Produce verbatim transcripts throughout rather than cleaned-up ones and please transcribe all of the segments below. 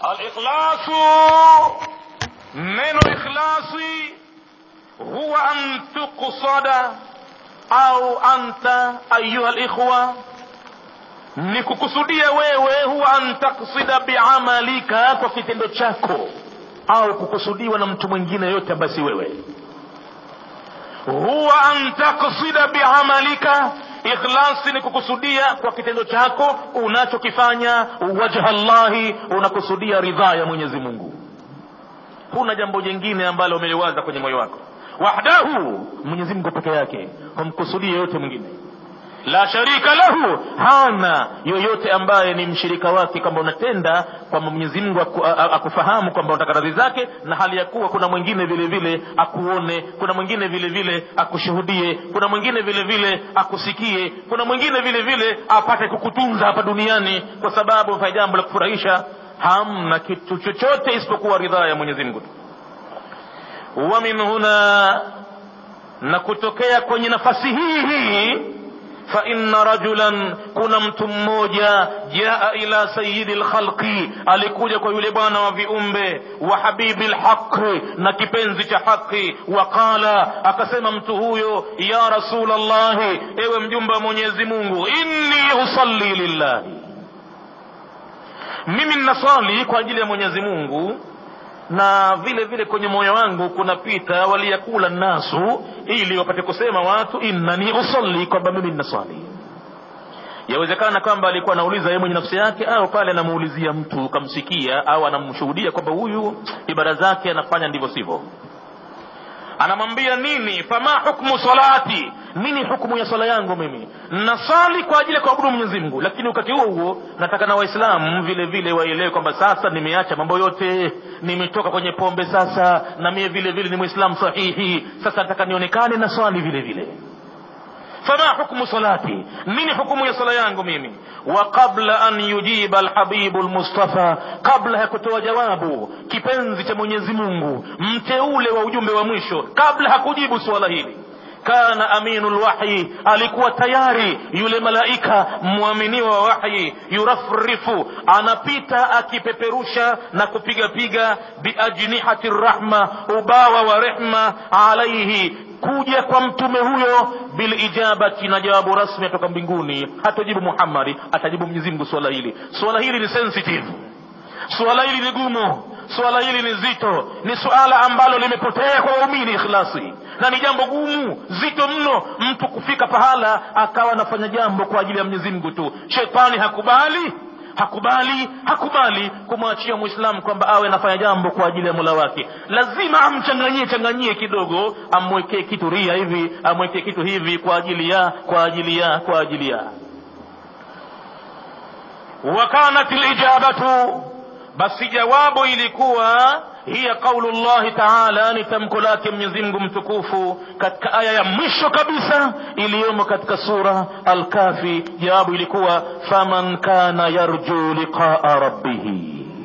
Al-ikhlasu, neno ikhlasi huwa an tuqsada au anta ayuha al-ikhwa, ni kukusudia wewe, huwa an taqsida bi'amalika, kwa kitendo chako, au kukusudiwa na mtu mwingine yote basi wewe. Huwa an taqsida bi'amalika, ikhlasi ni kukusudia kwa kitendo chako unachokifanya wajha Allahi, unakusudia ridhaa ya Mwenyezi Mungu. Huna jambo jingine ambalo umeliwaza kwenye moyo wako. Wahdahu, Mwenyezi Mungu peke yake, humkusudie yote mwingine. La sharika lahu, hana yoyote ambaye ni mshirika wake, kama unatenda kwamba Mwenyezi Mungu akufahamu kwamba unataka radhi zake, na hali ya kuwa kuna mwingine vile vile akuone, kuna mwingine vile vile akushuhudie, kuna mwingine vile vile akusikie, kuna mwingine vile vile apate kukutunza hapa duniani kwa sababu ufanye jambo la kufurahisha. Hamna kitu chochote isipokuwa ridhaa ya Mwenyezi Mungu. Wa min huna, na kutokea kwenye nafasi hii hii, fa inna rajulan, kuna mtu mmoja, jaa ila sayyidil khalqi, alikuja kwa yule bwana wa viumbe, wa habibil haqi, na kipenzi cha haki. Wa qala, akasema mtu huyo, ya Rasulullah, ewe mjumbe wa Mwenyezi Mungu, inni usalli lillahi, mimi ninasali kwa ajili ya Mwenyezi Mungu, na vile vile kwenye moyo wangu kunapita waliyakula nasu, ili wapate kusema watu innani usalli, kwamba mimi ninasali. Yawezekana kwamba alikuwa anauliza yeye mwenye nafsi yake, au pale anamuulizia mtu kamsikia, au anamshuhudia kwamba huyu ibada zake anafanya ndivyo sivyo. Anamwambia nini? Fama hukmu salati, nini hukumu ya sala yangu? Mimi nasali kwa ajili ya kuabudu Mwenyezi Mungu, lakini wakati huo huo nataka na waislamu vile vile waelewe kwamba sasa nimeacha mambo yote, nimetoka kwenye pombe sasa, na mimi vile vile ni muislamu sahihi, sasa nataka nionekane na swali vile vile. Fama hukmu salati, nini hukumu ya sala yangu mimi? Wa qabla an yujiba alhabibu almustafa, kabla ya kutoa jawabu kipenzi cha Mwenyezi Mungu, mteule wa ujumbe wa mwisho, kabla hakujibu swala hili, kana aminul wahyi, alikuwa tayari yule malaika muaminiwa wa wahyi, yurafrifu, anapita akipeperusha na kupiga piga, biajnihati rahma, ubawa wa rehma, alaihi, kuja kwa mtume huyo, bil ijabati, na jawabu rasmi kutoka mbinguni. Hatajibu Muhammad, atajibu Mwenyezi Mungu swala hili. Swala hili ni sensitive, swala hili ni gumu, swala hili ni zito, ni swala ambalo limepotea kwa waumini ikhlasi, na ni jambo gumu zito mno mtu kufika pahala akawa anafanya jambo kwa ajili ya Mwenyezi Mungu tu. Shetani hakubali hakubali hakubali kumwachia Muislamu kwamba awe anafanya jambo kwa ajili ya Mola wake. Lazima amchanganyie changanyie kidogo, amwekee kitu ria hivi, amwekee kitu hivi, kwa ajili ya kwa ajili ya kwa ajili ya wa kanat alijabatu, basi jawabu ilikuwa hiya qaulullahi ta'ala, ni tamko lake Mwenyezi Mungu mtukufu katika aya ya mwisho kabisa iliyomo katika sura Al-Kafi. Jawabu ilikuwa faman kana yarju liqa'a rabbih,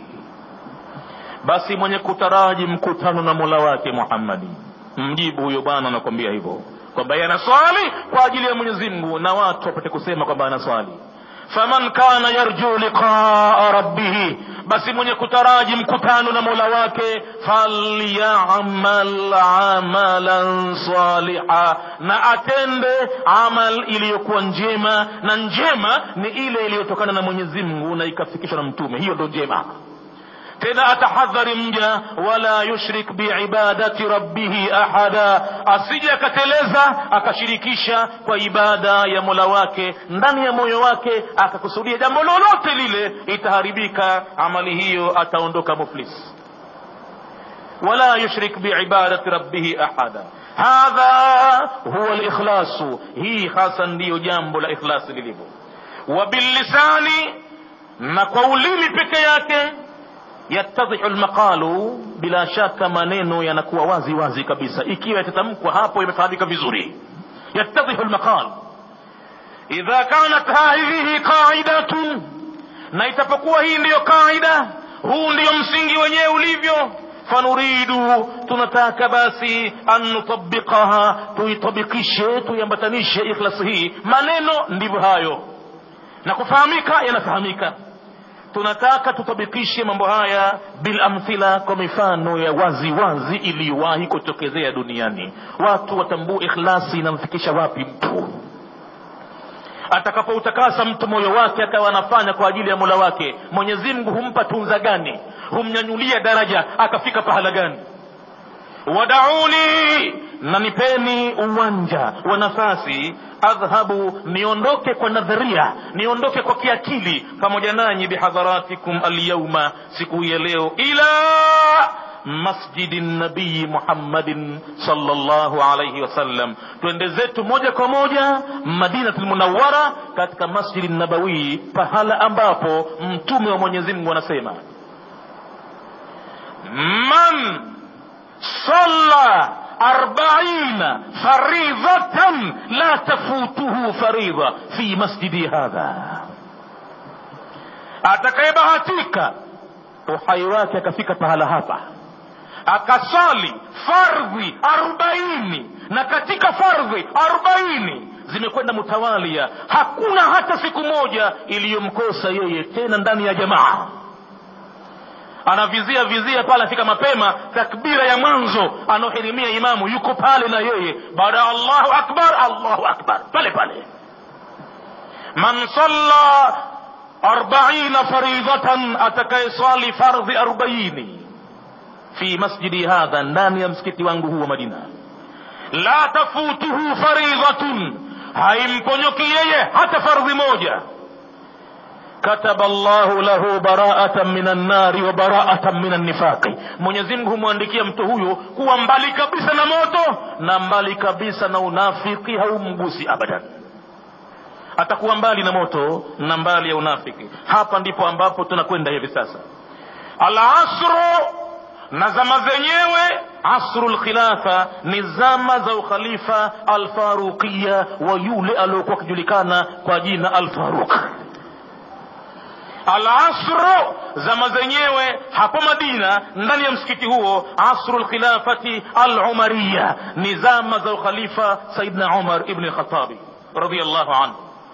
basi mwenye kutaraji mkutano na Mola wake Muhammad, mjibu huyo bwana anakuambia hivyo kwamba yanaswali kwa ajili ya Mwenyezi Mungu, na watu wapate kusema kwamba anaswali. Faman kana yarju liqa'a rabbih, basi mwenye kutaraji mkutano na Mola wake, falyamal amalan saliha, na atende amal iliyokuwa njema, na njema ni ile iliyotokana na Mwenyezi Mungu na ikafikishwa na mtume, hiyo ndio njema. Tena atahadhari mja, wala yushrik biibadati rabbih ahada, asije akateleza akashirikisha kwa ibada ya Mola wake ndani ya moyo wake, akakusudia jambo lolote lile, itaharibika amali hiyo, ataondoka muflis. Wala yushrik biibadati rabbih ahada, hadha huwa al-ikhlasu, hii hasa ndiyo jambo la ikhlas lilivyo. Wa billisani, na kwa ulimi peke yake, yatadhihu almaqalu, bila shaka maneno yanakuwa wazi wazi kabisa ikiwa yatatamkwa hapo imefahamika vizuri. Yatadhihu almaqal idha kanat hadhihi qa'idatun, na itapokuwa hii ndiyo kaida, huu ndiyo msingi wenyewe ulivyo, fanuridu, tunataka basi an nutabbiqaha, tuitabikishe, tuiambatanishe ikhlas hii. Maneno ndivyo hayo, na kufahamika yanafahamika, tunataka tutabikishe mambo haya bil amthila, kwa mifano ya wazi wazi iliyowahi kutokezea duniani. Watu watambue ikhlasi inamfikisha wapi mtu. Atakapoutakasa mtu moyo wake akawa anafanya kwa ajili ya Mola wake, Mwenyezi Mungu humpa tunza gani, humnyanyulia daraja akafika pahala gani. Wadauni, na nipeni uwanja wa nafasi, adhhabu, niondoke kwa nadharia, niondoke kwa kiakili pamoja nanyi, bihadharatikum alyawma, siku ya leo, ila masjidin nabii Muhammadin sallallahu alayhi wasallam, twende zetu moja kwa moja Madinatul Munawwara, katika Masjidin Nabawi, pahala ambapo mtume wa Mwenyezi Mungu anasema, man salla arbaina faridatan la tafutuhu faridha fi masjidi hadha, atakayebahatika uhai wake akafika pahala hapa akasali fardhi arobaini, na katika fardhi arobaini zimekwenda mutawalia, hakuna hata siku moja iliyomkosa yeye, tena ndani ya jamaa. Anavizia vizia pale, afika mapema, takbira ya mwanzo anohirimia imamu yuko pale na yeye, baada Allahu akbar Allahu akbar pale pale. Man salla arbaina faridatan, atakayeswali fardhi arobaini fi masjidi hadha, ndani ya msikiti wangu huu wa Madina, la tafutuhu faridhatun, haimponyoki yeye hata fardhi moja, kataba Allahu lahu bara'atan minan nari wa bara'atan minan nifaqi, Mwenyezi Mungu humwandikia mtu huyo kuwa mbali kabisa na moto na mbali kabisa na unafiki, haumgusi abadan. Atakuwa mbali na moto na mbali ya unafiki. Hapa ndipo ambapo tunakwenda hivi sasa. Al-asru, na zama zenyewe asrul khilafa, ni zama za ukhalifa al-Faruqiyya, wa yule aliyokuwa kujulikana kwa jina al-Faruq. Al-asru, zama zenyewe hapo Madina, ndani ya msikiti huo, asrul khilafati al-Umariyya, ni zama za ukhalifa Saidna Umar ibn al-Khattab radiyallahu anhu.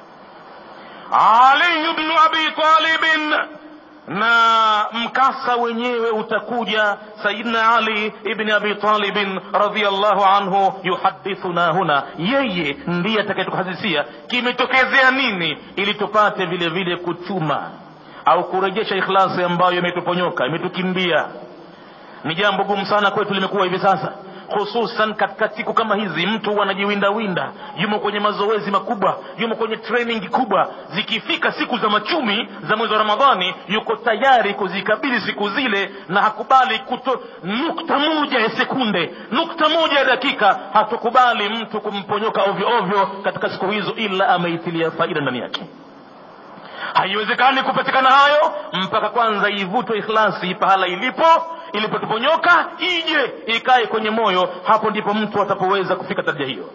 Ali ibn Abi Talib, na mkasa wenyewe utakuja. Sayyidina Ali ibn Abi Talib radhiyallahu anhu yuhadithuna huna, yeye ndiye atakayetuhadithia kimetokezea nini, ili tupate vile vile kuchuma au kurejesha ikhlasi ambayo imetuponyoka, imetukimbia. Ni jambo gumu sana kwetu limekuwa hivi sasa, hususan katika siku kama hizi. Mtu anajiwinda winda, yumo kwenye mazoezi makubwa, yumo kwenye training kubwa. Zikifika siku za machumi za mwezi wa Ramadhani, yuko tayari kuzikabili siku zile, na hakubali kuto nukta moja ya sekunde, nukta moja ya dakika, hatukubali mtu kumponyoka ovyo ovyo katika siku hizo, ila ameitilia faida ndani yake. Haiwezekani kupatikana hayo mpaka kwanza ivutwe ikhlasi pahala ilipo, ilipotuponyoka ije ikae kwenye moyo. Hapo ndipo mtu atapoweza kufika daraja hiyo.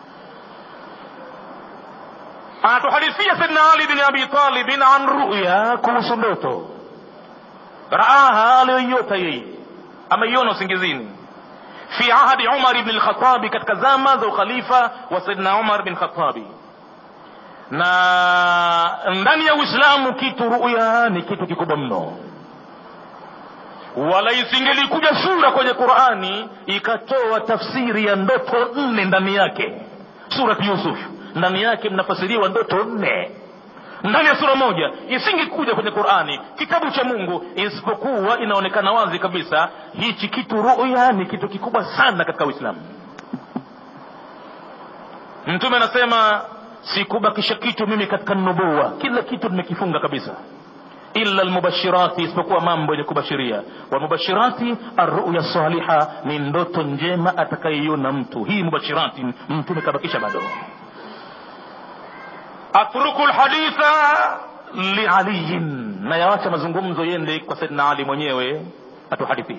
Anatuhadithia Sayyidina Ali ibn Abi Talib an ru'ya, kuhusu ndoto raaha aliyoyota yeye, ameiona usingizini, fi ahadi Umar ibn al-Khattab, katika zama za ukhalifa wa Sayyidina Umar ibn al-Khattab. Na ndani ya Uislamu kitu ru'ya ni kitu kikubwa mno, wala isingelikuja sura kwenye Qur'ani ikatoa tafsiri ya ndoto nne ndani yake. Sura Yusuf ndani yake mnafasiriwa ndoto nne ndani ya sura moja, isingekuja kwenye Qur'ani, kitabu cha Mungu, isipokuwa inaonekana wazi kabisa hichi kitu ru'ya ni kitu kikubwa sana katika Uislamu. Mtume anasema, sikubakisha kitu mimi katika nubuwa, kila kitu nimekifunga kabisa, illa almubashirati, isipokuwa mambo yenye kubashiria. Wa mubashirati arru'ya salihah, ni ndoto njema atakayeiona mtu. Hii mubashirati mtume kabakisha bado. Atruku alhaditha li Ali, na yawacha mazungumzo yende kwa Sayyidina Ali mwenyewe atuhadithi.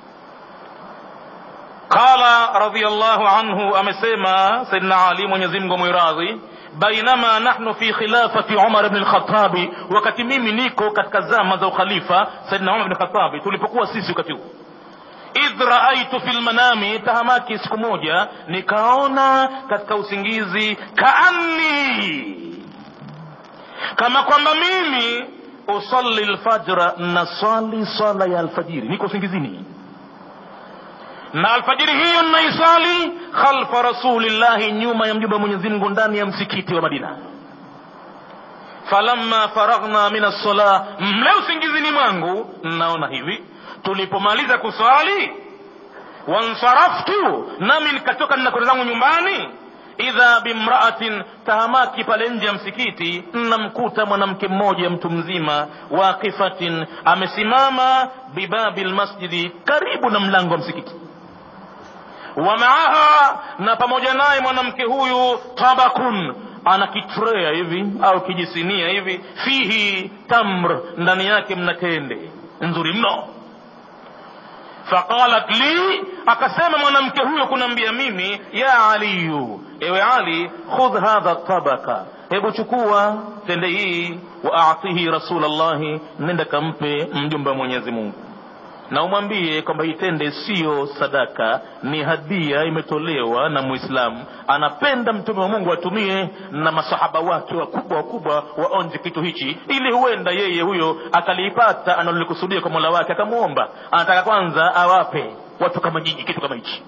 Qala radiyallahu anhu, amesema Sayyidina Ali, Mwenyezi Mungu mwiradhi, bainama nahnu fi khilafati Umar ibn al-Khattab, wakati mimi niko katika zama za ukhalifa Sayyidina Umar ibn al-Khattab, tulipokuwa sisi wakati huo, idh raaitu fil manami, tahamaki siku moja nikaona katika usingizi, kaanni, kama kwamba mimi usalli alfajra, nasali sala ya alfajiri, niko singizini na alfajiri hiyo naisali khalfa rasulillahi, nyuma ya mjumbe wa Mwenyezi Mungu, ndani ya msikiti wa Madina. Falamma faraghna min as-salah, mle usingizini mwangu naona hivi, tulipomaliza kusali, wansaraftu, nami nikatoka ninakwenda zangu nyumbani, idha bimra'atin, tahamaki pale nje ya msikiti namkuta mwanamke mmoja mtu mzima, waqifatin, amesimama, bibabil masjidi, karibu na mlango wa msikiti. Wa maaha, na pamoja naye mwanamke huyu, tabakun, ana kitrea hivi au kijisinia hivi, fihi tamr, ndani yake mna tende nzuri mno. Faqalat li, akasema mwanamke huyo kunambia mimi, ya aliyu, ewe Ali, khudh hadha tabaka, hebu chukua tende hii, wa aatihi rasulallahi, nenda kampe mjumbe wa Mwenyezi Mungu, na umwambie kwamba hii tende sio sadaka, ni hadia imetolewa na Muislamu, anapenda mtume wa Mungu atumie na masahaba wake wakubwa wakubwa waonje kitu hichi, ili huenda yeye huyo akalipata analolikusudia kwa Mola wake, akamuomba anataka kwanza awape watu kama nyinyi kitu kama hichi.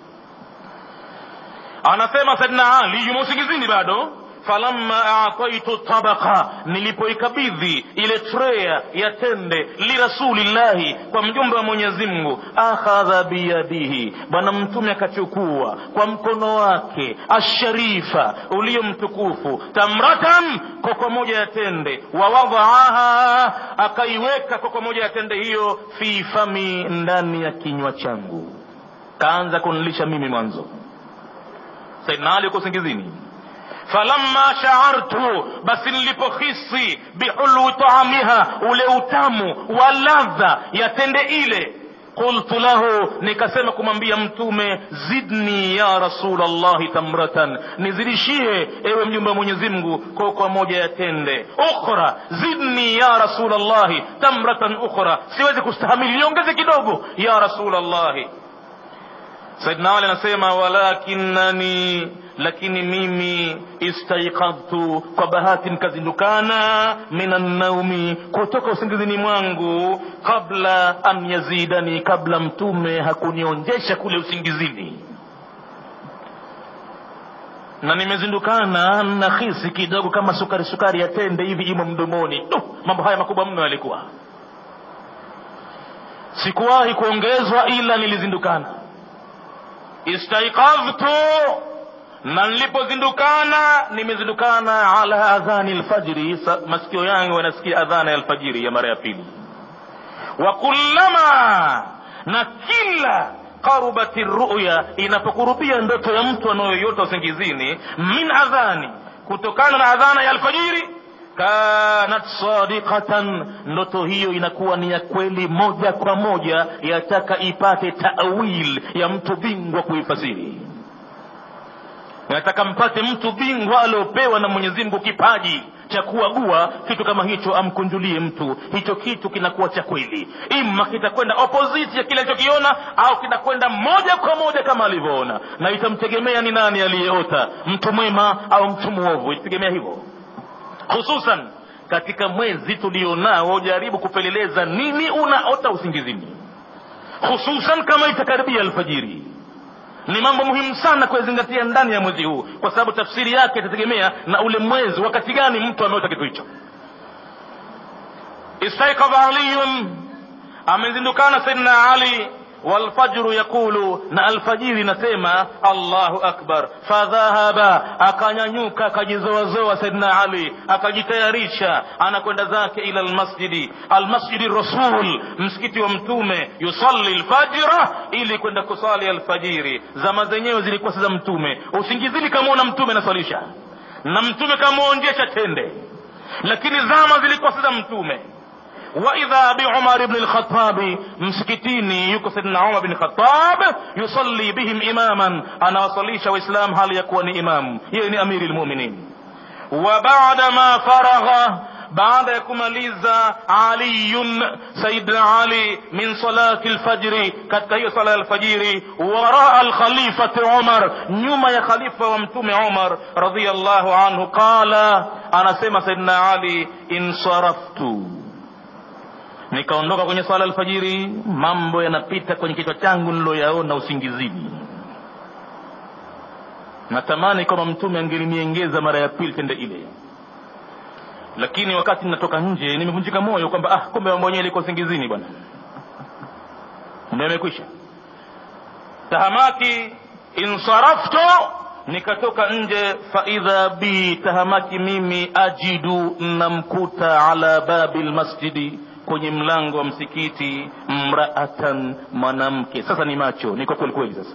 Anasema Saidina Ali yumo usingizini bado, falamma a'taitu tabaqa, nilipoikabidhi ile tray ya tende li rasulillahi, kwa mjumbe wa Mwenyezi Mungu, akhadha biyadihi, bwana mtume akachukua kwa mkono wake asharifa ulio mtukufu, tamratan, koko moja ya tende, wa wadaaha, akaiweka koko moja ya tende hiyo, fi fami, ndani ya kinywa changu, kaanza kunilisha mimi mwanzo. Saidina Ali yuko singizini. Falamma sha'artu, basi nilipohisi bihulwi ta'amiha, ule utamu wa ladha ya tende ile, qultu lahu, nikasema kumwambia mtume, zidni ya rasulallahi tamratan, nizidishie ewe mjumbe wa Mwenyezi Mungu kwa moja ya tende. Ukhra, zidni ya rasulallahi tamratan ukhra, siwezi kustahamili, niongeze kidogo ya rasulallahi. Saidina Ali anasema, walakinani, lakini mimi, istaiqadtu, kwa bahati nikazindukana, minan naumi, kutoka usingizini mwangu, kabla an yazidani, kabla mtume hakunionjesha kule usingizini, na nimezindukana na khisi kidogo kama sukari sukari ya tende hivi imo mdomoni. Uh, mambo haya makubwa mno yalikuwa, sikuwahi kuongezwa ila nilizindukana. Istaiqadtu, na nilipozindukana, nimezindukana ala adhani alfajri, masikio yangu yanasikia adhana ya alfajiri ya mara ya pili. Wa kullama, na kila qarubati ru'ya, inapokurubia ndoto ya mtu anayoyota usingizini, min adhani, kutokana na adhana ya alfajiri, kanat sadiqatan, ndoto hiyo inakuwa ni ya kweli moja kwa moja, yataka ipate ta'wil ya mtu bingwa kuifasiri. Nataka mpate mtu bingwa aliopewa na Mwenyezi Mungu kipaji cha kuagua kitu kama hicho, amkunjulie mtu hicho kitu, kinakuwa cha kweli. Ima kitakwenda opposite ya kile alichokiona, au kinakwenda moja kwa moja kama alivyoona, na itamtegemea ni nani aliyeota, mtu mwema au mtu muovu, itategemea hivyo. Hususan katika mwezi tulionao, jaribu kupeleleza nini unaota usingizini, hususan kama itakaribia alfajiri. Ni mambo muhimu sana kuzingatia ndani ya mwezi huu, kwa sababu tafsiri yake itategemea na ule mwezi, wakati gani mtu ameota kitu hicho. Istaiqadha aliyun, amezindukana Sayyidina Ali, wal fajru yaqulu, na alfajiri nasema Allahu akbar. Fadhahaba, akanyanyuka akajizoazoa Sayyidina Ali, akajitayarisha, anakwenda zake ila almasjidi, almasjidi rasul, msikiti wa mtume, yusalli alfajra, ili kwenda kusali alfajiri. Zama zenyewe zilikuwa za mtume, usingizini kama mtume anasalisha na mtume kamuonjesha tende, lakini zama zilikuwa za mtume. Wa idha bi Umar ibn al-Khattab, msikitini yuko Sayyidina Umar ibn al-Khattab, yusalli bihim imaman, anawasalisha waislamu hali ya kuwa ni imam, yeye ni amiri al-mu'minin. Wa ba'da ma faragha, baada ya kumaliza aliyun, Sayyidina Ali, min salati al-fajr, katika hiyo sala al-fajiri, wara al-khalifati Umar, nyuma ya khalifa wa mtume Umar radhiyallahu anhu, qala, anasema Sayyidina Ali, insaraftu, nikaondoka kwenye swala alfajiri, mambo yanapita kwenye kichwa changu niloyaona usingizini. Natamani kama mtume angeliniongeza mara ya pili tende ile, lakini wakati ninatoka nje nimevunjika moyo kwamba ah, kumbe mambo yenyewe liko usingizini bwana, ndio imekwisha. Tahamaki insaraftu, nikatoka nje, fa idha bi, tahamaki mimi, ajidu, namkuta, ala babil masjidi, kwenye mlango wa msikiti, mraatan, mwanamke. Sasa ni macho, niko kweli kweli sasa.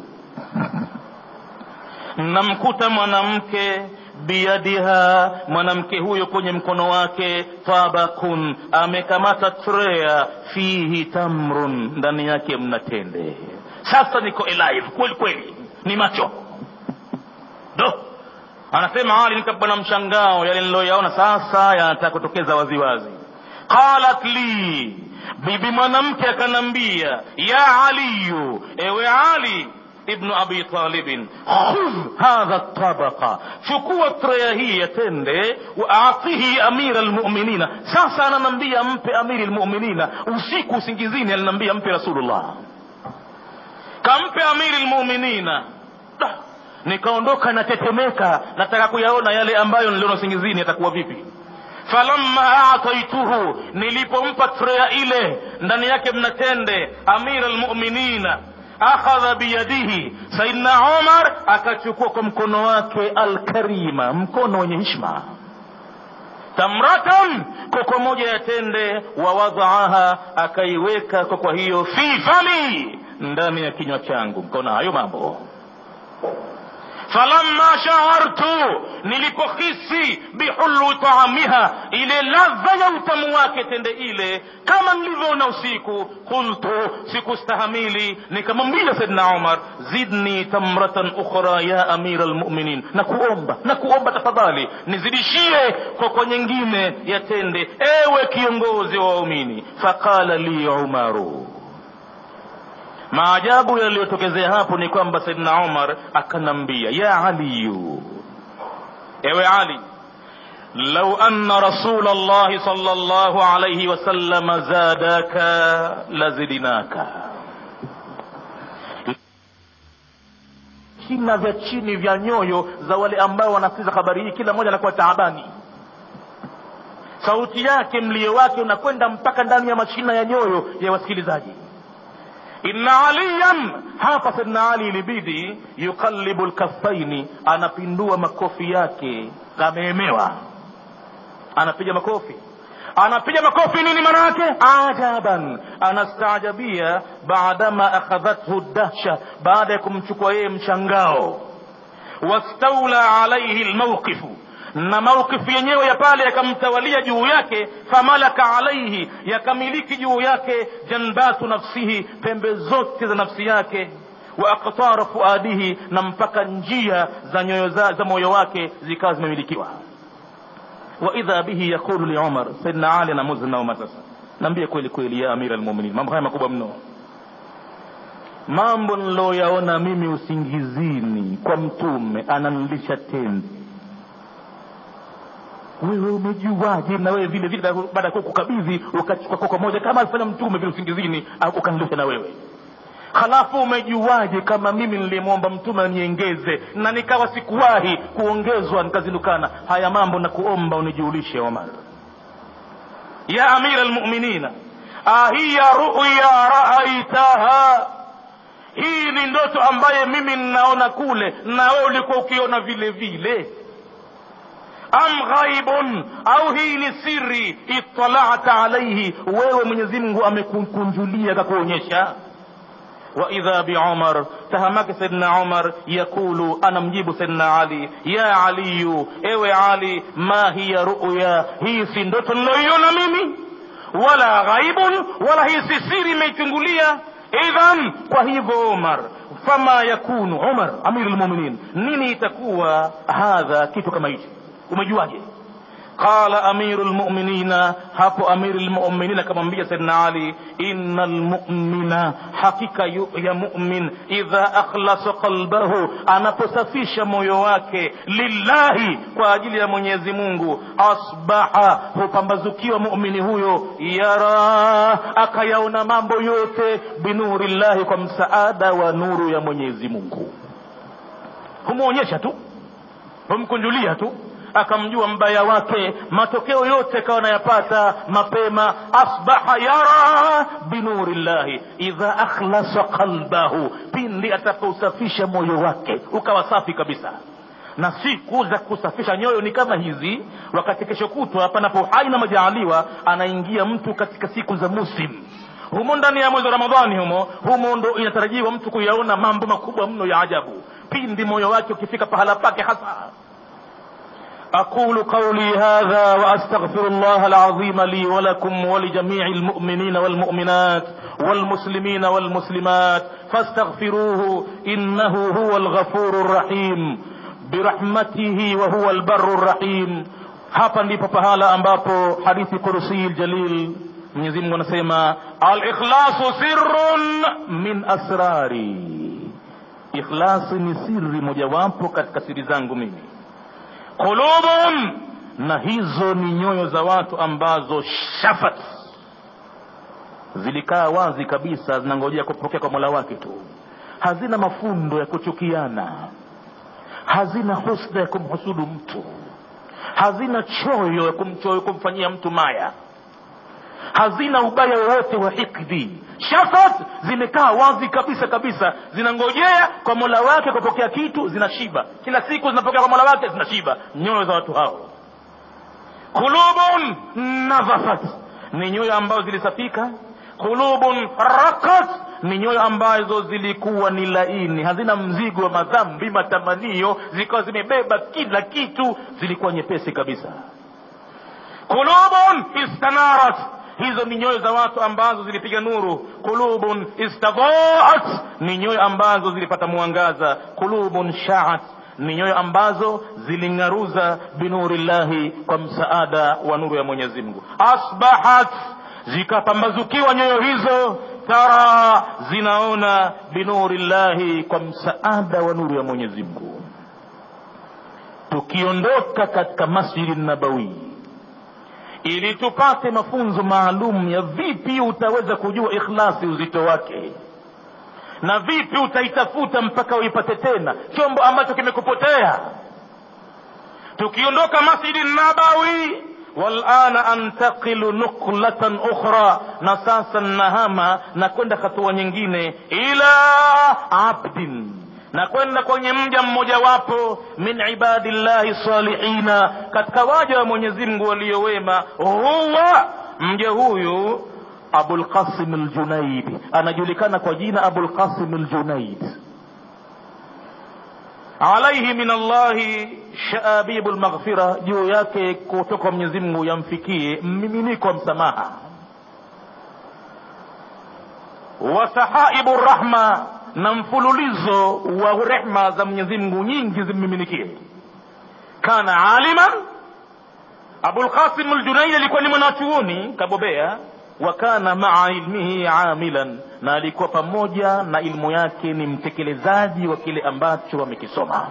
Namkuta mwanamke, biyadiha, mwanamke huyo kwenye mkono wake, tabakun, amekamata trea, fihi tamrun, ndani yake mnatende. Sasa niko alive kweli kweli, ni macho do. Anasema Ali, nikapata mshangao, yale niloyaona sasa yanataka kutokeza waziwazi. Qalat li, bibi mwanamke akanambia, ya Ali, ewe Ali ibn Abi Talib, khudh hadha tabaqa, chukua trea hii ya tende, wa aatihi amira almu'minina. Sasa ananambia mpe amiri almu'minina, usiku usingizini alinambia mpe Rasulullah, kampe amiri almu'minina. Nikaondoka natetemeka, nataka kuyaona yale ambayo niliona usingizini yatakuwa vipi. Falamma a'taituhu, nilipompa trea ile ndani yake mnatende, amira almu'minina, akhadha biyadihi, sayyidina Umar akachukua kwa mkono wake alkarima, mkono wenye heshima, tamratan, koko moja ya tende, wa wadhaaha, akaiweka kwa hiyo, fi fami, ndani ya kinywa changu. Mkono hayo mambo. Falamma sha'artu, nilipohisi bihulwi ta'amiha, ile ladha ya utamu wake tende ile, kama nilivyoona usiku, qultu, sikustahamili, nikamwambia Saidna Umar, zidni tamratan ukhra ya amira almu'minin, na kuomba na kuomba tafadhali nizidishie kwa nyingine ya tende, ewe kiongozi wa waumini. Faqala li Umaru, maajabu yaliyotokezea hapo ni kwamba Saidna Umar akanambia, ya Ali, ewe Ali, law anna Rasulullah sallallahu alayhi wasallam zadaka lazidinaka. Kina vya chini vya nyoyo za wale ambao wanasikiza habari hii, kila mmoja anakuwa taabani, sauti yake, mlio wake unakwenda mpaka ndani ya mashina ya nyoyo ya wasikilizaji. Inna aliyan, hapa Saidna Ali ilibidi yuqallibu alkaffaini, anapindua makofi yake, kameemewa, anapiga makofi. Anapiga makofi nini maana yake? Ajaban, anastaajabia, baadama akhadhathu dahsha, baada ya kumchukua yeye mshangao, wastawla alayhi almawqifu, na mawqifu yenyewe ya pale yakamtawalia juu yake, famalaka alaihi, yakamiliki juu yake, janbatu nafsihi, pembe zote za nafsi yake, wa aqtar fuadihi, na mpaka njia za nyoyo za, za moyo wake zikawa zimemilikiwa. Wa idha bihi yaqulu li Umar, Saidna Ali na muzna wa sasa, naambia kweli kweli ya amira almu'minin, mambo haya makubwa mno, mambo niloyaona mimi usingizini kwa mtume ananilisha tende. Wewe umejuaje? Na wewe vile vile baada ya kukabidhi ukachukua koko moja kama alifanya mtume vile usingizini, ukanilisha na wewe. Halafu umejuaje kama mimi nilimwomba mtume aniongeze na nikawa sikuwahi kuongezwa nikazindukana? Haya mambo na kuomba unijulishe Umar. Ya amira almu'minina, ahiya ru'ya ra'aitaha, hii ni ndoto ambaye mimi ninaona kule na wewe ulikuwa ukiona vile vile, am ghaibun, au hii ni siri, ittala'ta alayhi, wewe Mwenyezi Mungu amekukunjulia akakuonyesha. Wa idha bi Umar, tahamaki Saidna Umar yakulu, anamjibu Saidna Ali, ya Ali, ewe Ali, ma hiya ru'ya, hii si ndoto niloiona mimi, wala ghaibun, wala hii si siri imeichungulia. Idhan, kwa hivyo Umar, fama yakunu, Umar amirul mu'minin, nini itakuwa hadha kitu kama hichi? Umejuaje? Qala amirul mu'minina, hapo amirul mu'minina akamwambia Sayyidina Ali, innal mu'mina, hakika ya mu'min, idha akhlasa qalbahu, anaposafisha moyo wake lillahi, kwa ajili ya Mwenyezi Mungu, asbaha, hupambazukiwa mu'mini huyo, yara, akayaona mambo yote, binurillahi, kwa msaada wa nuru ya Mwenyezi Mungu. Humuonyesha tu, humkunjulia tu, akamjua mbaya wake, matokeo yote kawa nayapata mapema. Asbaha yara binurillahi idha akhlasa qalbahu, pindi ataposafisha moyo wake ukawa safi kabisa. Na siku za kusafisha nyoyo ni kama hizi, wakati kesho kutwa panapo hai na majaaliwa, anaingia mtu katika siku za musim. Humo ndani ya mwezi wa Ramadhani, humo humo ndo inatarajiwa mtu kuyaona mambo makubwa mno ya ajabu, pindi moyo wake ukifika pahala pake hasa. أقول قولي هذا وأستغفر الله العظيم لي ولكم ولجميع المؤمنين والمؤمنات والمسلمين والمسلمات فاستغفروه إنه هو الغفور الرحيم برحمته وهو البر الرحيم. hapa ndipo pahala ambapo hadithi kursi jalil Mwenyezi Mungu anasema, al-ikhlasu sirrun min asrari, ikhlas ni siri mojawapo katika siri zangu mimi. Qulubun, na hizo ni nyoyo za watu ambazo shafat, zilikaa wazi kabisa, zinangojea kupokea kwa Mola wake tu, hazina mafundo ya kuchukiana, hazina husda ya kumhusudu mtu, hazina choyo ya kumchoyo kumfanyia mtu maya, hazina ubaya wowote wa hikdi. Shafat zimekaa wazi kabisa kabisa, zinangojea kwa Mola wake kupokea kitu, zinashiba kila siku, zinapokea kwa Mola wake, zinashiba. Nyoyo za watu hao. Qulubun nazafat, ni nyoyo ambazo zilisafika. Qulubun raqat, ni nyoyo ambazo zilikuwa ni laini, hazina mzigo wa madhambi, matamanio, zikawa zimebeba kila kitu, zilikuwa nyepesi kabisa. Qulubun istanarat, hizo ni nyoyo za watu ambazo zilipiga nuru. Qulubun istadhaat, ni nyoyo ambazo zilipata mwangaza. Qulubun sha'at, ni nyoyo ambazo zilingaruza binurillahi, kwa msaada wa nuru ya Mwenyezi Mungu. Asbahat, zikapambazukiwa nyoyo hizo, tara, zinaona binurillahi, kwa msaada wa nuru ya Mwenyezi Mungu. Tukiondoka katika Masjid Nabawi ili tupate mafunzo maalum ya vipi utaweza kujua ikhlasi uzito wake, na vipi utaitafuta mpaka uipate tena, chombo ambacho kimekupotea. Tukiondoka Masjid Nabawi, walana antaqilu nuqlatan ukhra, na sasa nahama na kwenda hatua nyingine, ila abdin, na kwenda kwenye mja mmoja wapo, min ibadillahi salihina, katika waja wa Mwenyezi Mungu waliowema. Huwa, mja huyu, Abul Qasim al-Junaid, anajulikana kwa jina Abul Qasim al-Junaid. Alayhi min Allahi shaabibul maghfira, juu yake kutoka Mwenyezi Mungu yamfikie mmiminiko wa msamaha, wa sahaibur rahma, na mfululizo wa rehma za Mwenyezi Mungu nyingi zimmiminikie. Kana aliman, Abul Qasim al-Junayd alikuwa ni mwanachuoni kabobea, wa kana ma'a ilmihi amilan, na alikuwa pamoja na ilmu yake ni mtekelezaji wa kile ambacho amekisoma.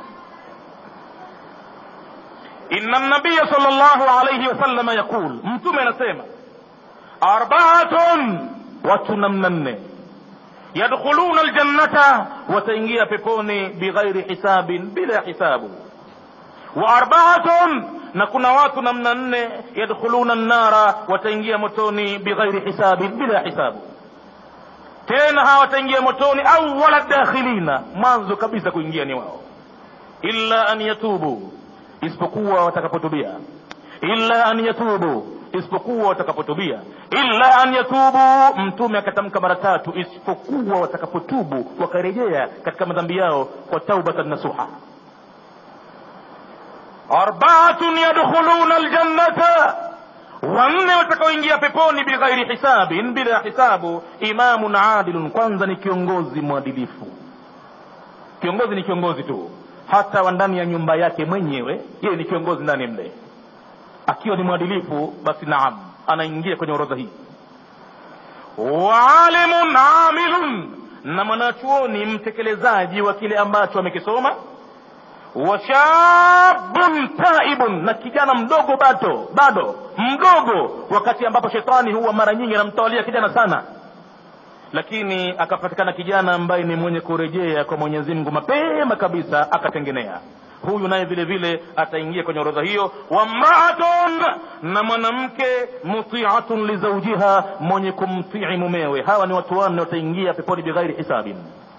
Inna an-nabiy sallallahu alayhi wasallam yaqul, mtume anasema, arba'atun, watu namna nne, yadkhuluna aljannata, wataingia peponi, bighairi hisabin, bila hisabu. Wa arba'atun, na kuna watu namna nne, yadkhuluna an-nara, wataingia motoni, bighairi hisabin, bila hisabu. Tena hawa wataingia motoni awwala dakhilina, mwanzo kabisa kuingia ni wao. Illa an yatubu, isipokuwa watakapotubia. Illa an yatubu, isipokuwa watakapotubia. Illa an yatubu, mtume akatamka mara tatu, isipokuwa watakapotubu wakarejea katika madhambi yao kwa taubatan nasuha. Arba'atun yadkhuluna aljannata, wanne watakaoingia peponi, bighairi hisabin, bila hisabu. Imamun adilun, kwanza ni kiongozi mwadilifu. Kiongozi ni kiongozi tu, hata ndani ya nyumba yake mwenyewe yeye ni kiongozi ndani mle. akiwa ni mwadilifu, basi naam, anaingia kwenye orodha hii. wa alimun amilun, na mwanachuoni mtekelezaji wa kile ambacho amekisoma. wa shabun taibun, na kijana mdogo bado bado mdogo, wakati ambapo shetani huwa mara nyingi anamtawalia kijana sana, lakini akapatikana kijana ambaye ni mwenye kurejea kwa Mwenyezi Mungu mapema kabisa akatengenea, huyu naye vile vile ataingia kwenye orodha hiyo. wa mraatun, na mwanamke muti'atun li zawjiha, mwenye kumtii mumewe. Hawa ni watu wanne wataingia peponi bighairi hisabin.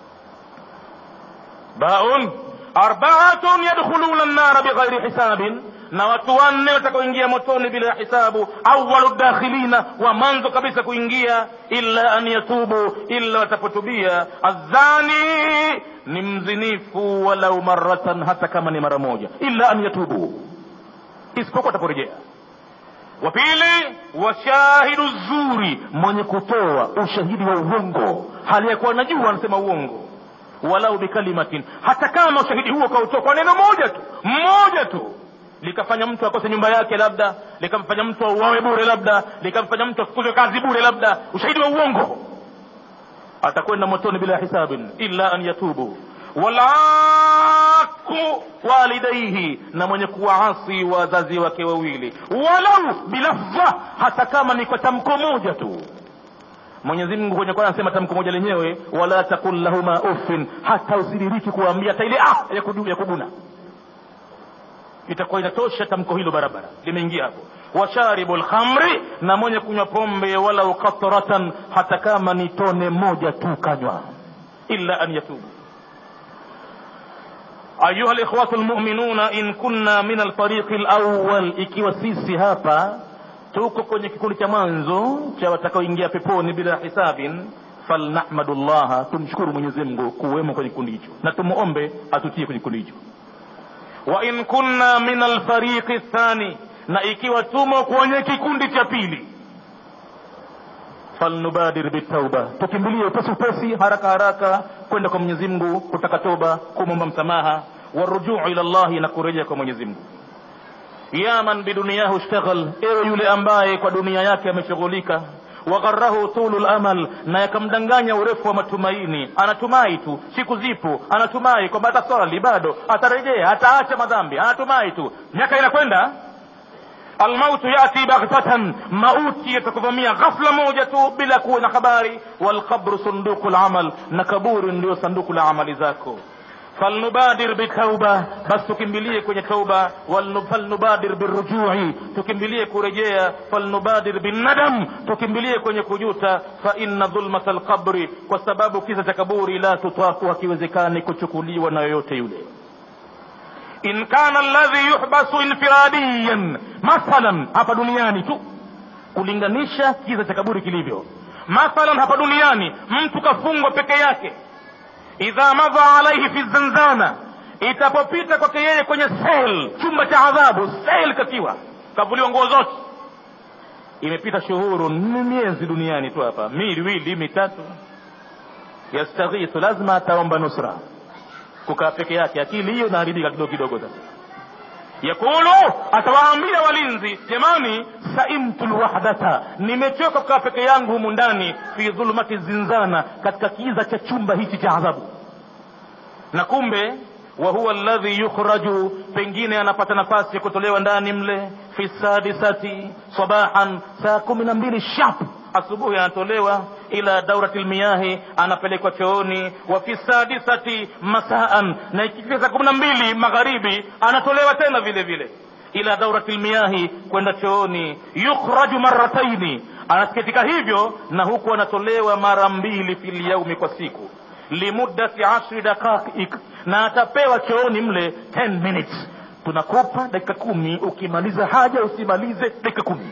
baun arba'atun yadkhuluna an-nar bighairi hisabin, na watu wanne watakaoingia motoni bila hisabu. awwalu dakhilina, wa mwanzo kabisa kuingia, illa an yatubu, illa watapotubia. azani, ni mzinifu, walau maratan, hata kama ni mara moja. illa an yatubu, isipokuwa ataporejea. wa pili, washahidu zuri, mwenye kutoa ushahidi wa uongo hali ya kuwa anajua anasema uongo. walau bikalimatin, hata kama ushahidi huo kautoa kwa neno moja tu moja tu, likafanya mtu akose nyumba yake, labda likamfanya mtu auawe bure, labda likamfanya mtu afukuzwe kazi bure, labda ushahidi wa uongo, atakwenda motoni bila hisabin. illa an yatubu. walaku walidaihi, na mwenye kuwaasi wazazi wake wawili, walau bilafza, hata kama ni kwa tamko moja tu. Mwenyezi Mungu kwenye Qur'an anasema tamko moja lenyewe, wala taqul lahuma uffin, hata usidiriki kuambia hata ile ah ya kudu ya kubuna, itakuwa inatosha tamko hilo barabara, limeingia hapo. washaribul khamri, na mwenye kunywa pombe, wala qatratan, hata kama ni tone moja tu kanywa. illa an yatubu. ayuha alikhwatul mu'minuna, in kunna min al-fariq al-awwal, ikiwa sisi hapa tuko kwenye kikundi cha mwanzo cha watakaoingia peponi bila hisabin, falnahmadullah, tumshukuru Mwenyezi Mungu kuwemo kwenye kikundi hicho, na tumuombe atutie kwenye kikundi hicho. wa in kunna min al-fariq ath-thani, na ikiwa tumo kwenye kikundi cha pili, falnubadir bitauba, tukimbilie upesi upesi, haraka haraka kwenda kwa Mwenyezi Mungu kutaka toba, kumomba msamaha, warujuu ila Allah, na kurejea kwa Mwenyezi Mungu. ya man biduniyahu ishtaghal, ewe yule ambaye kwa dunia yake ameshughulika. wagharahu tulul amal, na yakamdanganya urefu wa matumaini, anatumai tu siku zipo, anatumai kwamba ataswali bado, atarejea, ataacha madhambi, anatumai tu, miaka inakwenda. almautu yati baghtatan, mauti yatakuvamia ghafla moja tu bila kuwa na habari. walqabru sunduqul amal, na kaburi ndio sanduku la amali zako. falnubadir bitauba, bas tukimbilie kwenye tauba. falnubadir birrujui, tukimbilie kurejea. falnubadir binnadam, tukimbilie kwenye kujuta. fa inna dhulmata alqabri, kwa sababu kiza cha kaburi, la tutaku, hakiwezekani kuchukuliwa na yoyote yule. in kana alladhi yuhbasu infiradiyan, mathalan hapa duniani tu, kulinganisha kiza cha kaburi kilivyo. mathalan hapa duniani mtu kafungwa peke yake, idha madha alayhi fi zanzana, itapopita kwake yeye kwenye sel, chumba cha adhabu, sel, katiwa kavuliwa nguo zote, imepita shuhuru, miezi duniani tu hapa, miwili mitatu, yastaghithu, lazima ataomba nusra, kukaa peke yake, akili hiyo inaharibika kidogo kidogo. Sasa yakulu, atawaambia walinzi, jamani, saimtul wahdata, nimechoka kukaa peke yangu humu ndani, fi dhulumati zinzana, katika kiza cha chumba hichi cha adhabu. na kumbe wa huwa alladhi yukhraju, pengine anapata nafasi ya kutolewa ndani mle, fi sadisati sabahan, saa kumi na mbili sharp asubuhi anatolewa, ila dauratil miyahi, anapelekwa chooni. wa fi sadisati masaan, na ikifika saa kumi na mbili magharibi anatolewa tena vile vile, ila dauratil miyahi, kwenda chooni. yukhraju marrataini, anasikitika hivyo, na huku anatolewa mara mbili fil yaumi, kwa siku. limuddati ashri daqaiq, na atapewa chooni mle ten minutes, tunakupa dakika kumi, ukimaliza haja usimalize dakika kumi.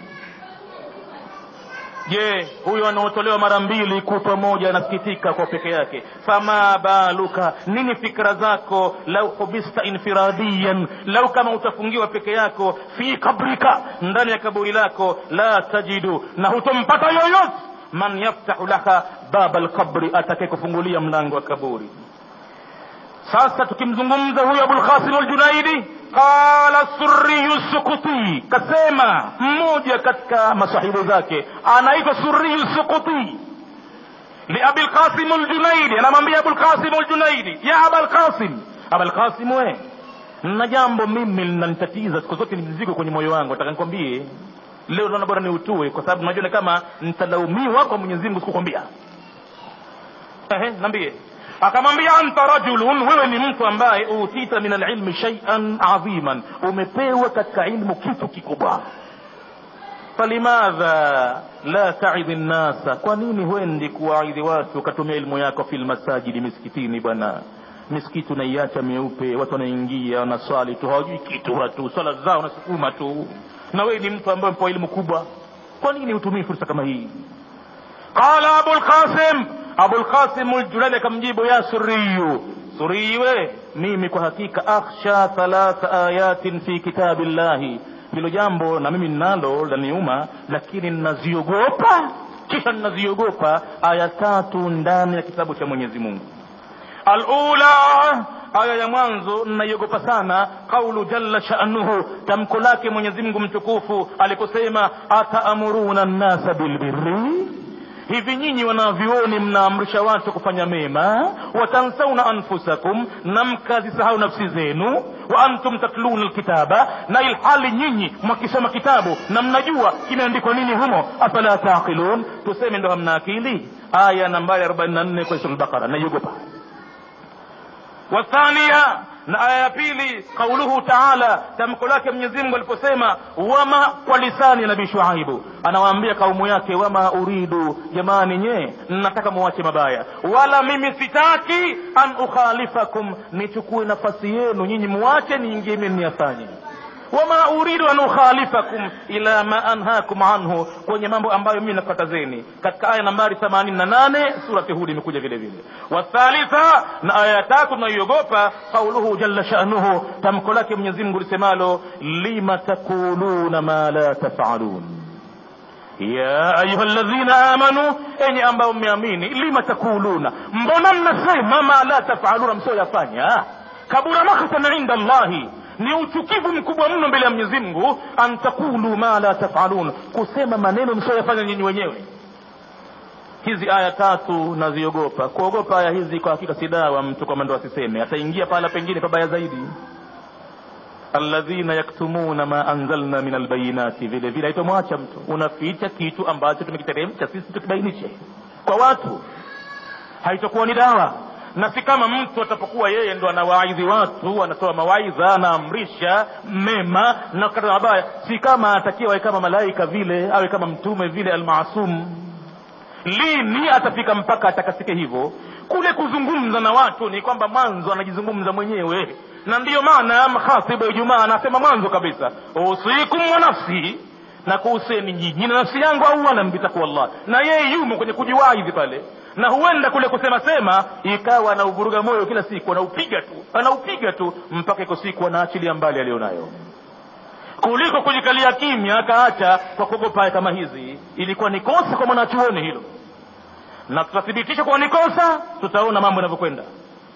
Je, huyo anaotolewa mara mbili kutwa moja anasikitika kwa peke yake? Fama baluka, nini fikra zako? lau hubista infiradiyan, lau kama utafungiwa peke yako, fi kabrika, ndani ya kaburi lako, la tajidu, na hutompata yoyote, man yaftahu laka baba alqabri, atakaye kufungulia mlango wa kaburi. Sasa tukimzungumza huyo Abul Qasim al-Junaidi, qala Surri as-Suquti, kasema mmoja katika masahibu zake anaitwa Surri as-Suquti li Abul Qasim al-Junaidi, anamwambia Abul Qasim al-Junaidi, ya Abul Qasim, Abul Qasim we, na jambo mimi linanitatiza siku zote, ni mzigo kwenye moyo wangu, nataka nikwambie leo, naona bora niutue, kwa sababu najua kama nitalaumiwa kwa Mwenyezi Mungu sikukwambia. Ehe, niambie. Akamwambia, anta rajulun, wewe ni mtu ambaye utita min alilmi shay'an aziman, umepewa katika ilmu kitu kikubwa. Falimadha la ta'idhi an-nasa, kwa nini huendi kuwaidhi watu ukatumia ilmu yako fil masajidi, miskitini bwana? Misikiti unaiacha meupe, watu wanaingia wanaswali tu, hawajui kitu, watu swala zao nasukuma tu, na wewe ni mtu ambaye mpo elimu kubwa, kwa nini utumii fursa kama hii? Qala Abul Qasim, Abul Qasim al-Junaidi akamjibu, ya Surriyu, Surriwe, mimi kwa hakika akhsha thalatha ayatin fi kitabillahi, hilo jambo na mimi ninalo laniuma, lakini ninaziogopa, kisha ninaziogopa aya tatu ndani ya kitabu cha Mwenyezi Mungu. Al-ula, aya ya mwanzo ninayogopa sana, kaulu jalla sha'nuhu, tamko lake Mwenyezi Mungu mtukufu aliposema, ataamuruna an-nasa bilbirri, hivi nyinyi wanavioni mnaamrisha watu kufanya mema, watansauna anfusakum, na mkazisahau nafsi zenu, wa antum tatluna alkitaba, na ilhali nyinyi mkisoma kitabu na mnajua kimeandikwa nini humo, afala taqilun, tuseme ndo hamna akili. Aya nambari arobaini na nne kwa sura al-Baqara, nayogopa. Wathania, na aya ya pili, kauluhu ta'ala, tamko lake Mwenyezi Mungu aliposema, wama, kwa lisani Nabii Shuaibu anawaambia kaumu yake, wama uridu, jamani nye nataka muache mabaya, wala mimi sitaki an ukhalifakum, nichukue nafasi yenu nyinyi muache niingie mimi niyafanye. Wama uridu an ukhalifakum ila ma anhaakum anhu, kwenye mambo ambayo mimi nakatazeni, katika aya nambari themanini na nane surati Hud imekuja vile vile. Wathalitha, na aya ya tatu tunayogopa, kauluhu jalla sha'nuhu, tamko lake Mwenyezi Mungu lisemalo, lima takuluna ma la taf'alun, ya ayyuhalladhina amanu, enyi ambao mmeamini, lima takuluna, mbona mnasema ma la taf'aluna, msioyafanya? Kabura makhtan inda Allahi, ni uchukivu mkubwa mno mbele ya Mwenyezi Mungu, antakulu ma la tafalun, kusema maneno msioyafanya nyinyi wenyewe. Hizi aya tatu naziogopa. Kuogopa aya hizi kwa hakika si dawa mtu kwa mando asiseme, ataingia pala pengine pabaya zaidi. Alladhina yaktumuna ma anzalna min albayinati, vile vile itomwacha mtu unaficha kitu ambacho tumekiteremsha sisi tukibainishe kwa watu, haitakuwa ni dawa. Na si kama mtu atapokuwa yeye ndo anawaidhi watu, anatoa mawaidha, anaamrisha mema na kukataza mabaya, si kama atakiwa kama malaika vile, awe kama mtume vile al-maasum. Lini atafika mpaka atakasike hivyo? Kule kuzungumza na watu ni kwamba mwanzo anajizungumza mwenyewe, na ndiyo maana mkhatibu Ijumaa anasema mwanzo kabisa, usikum wa nafsi, na kuhuseni nyinyi na nafsi yangu, au wala mbitaku Allah, na yeye yumo kwenye kujiwaidhi pale. Na huenda kule kusema sema ikawa anauvuruga moyo kila siku, anaupiga tu anaupiga tu mpaka iko siku anaachilia mbali alionayo, kuliko kujikalia kimya akaacha kwa kuogopa kama hizi. Ilikuwa ni kosa kwa mwanachuoni hilo, na tutathibitisha kwa ni kosa, tutaona mambo yanavyokwenda.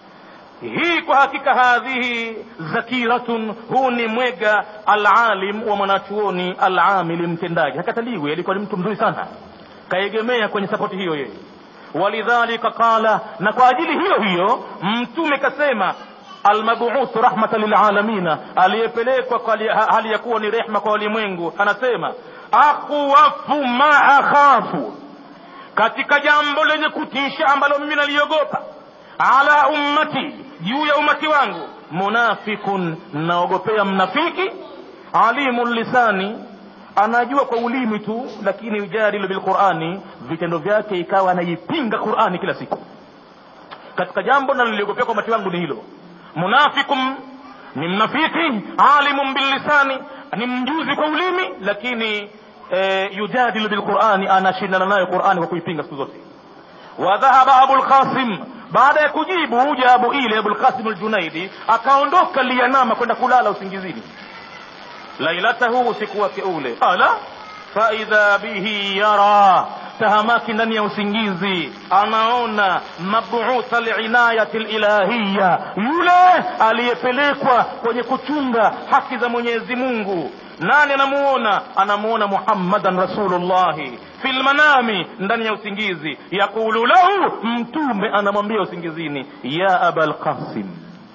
Hii kwa hakika hadhihi zakiratun, huu ni mwega alalim wa mwanachuoni alamili, mtendaji, hakataliwi. Alikuwa ni mtu mzuri sana, kaegemea kwenye sapoti hiyo yeye. Walidhalika qala, na kwa ajili hiyo hiyo mtume kasema, almabu'uth rahmatan lilalamina, aliyepelekwa kwa hali ya kuwa ni rehema kwa walimwengu, anasema akhwafu ma akhafu, katika jambo lenye kutisha ambalo mimi naliogopa, ala ummati, juu ya umati wangu, munafikun, naogopea mnafiki, alimul lisani, anajua kwa ulimi tu, lakini yujadilu bil Qur'ani, vitendo vyake ikawa anaipinga Qur'ani kila siku. Katika jambo naliliogopea kwa umati wangu ni hilo. Munafikum ni mnafiki, alimun bil lisani, ni mjuzi kwa ulimi, lakini e, yujadilu bil Qur'ani, anashindana nayo Qur'ani kwa kuipinga siku zote. Wa dhahaba Abul Qasim, baada ya kujibu jawabu ile Abul Qasim al-Junaidi akaondoka liyanama kwenda kulala usingizini. Lailatahu, usiku wake ule, ala fa idha bihi yara, tahamaki ndani ya usingizi, anaona mabuutha liinayati ilahiyya, yule aliyepelekwa kwenye kuchunga haki za Mwenyezi Mungu. Nani anamuona? Anamuona Muhammadan Rasulullah fil manami, ndani ya usingizi. Yakulu lahu, mtume anamwambia usingizini, ya Abul Qasim.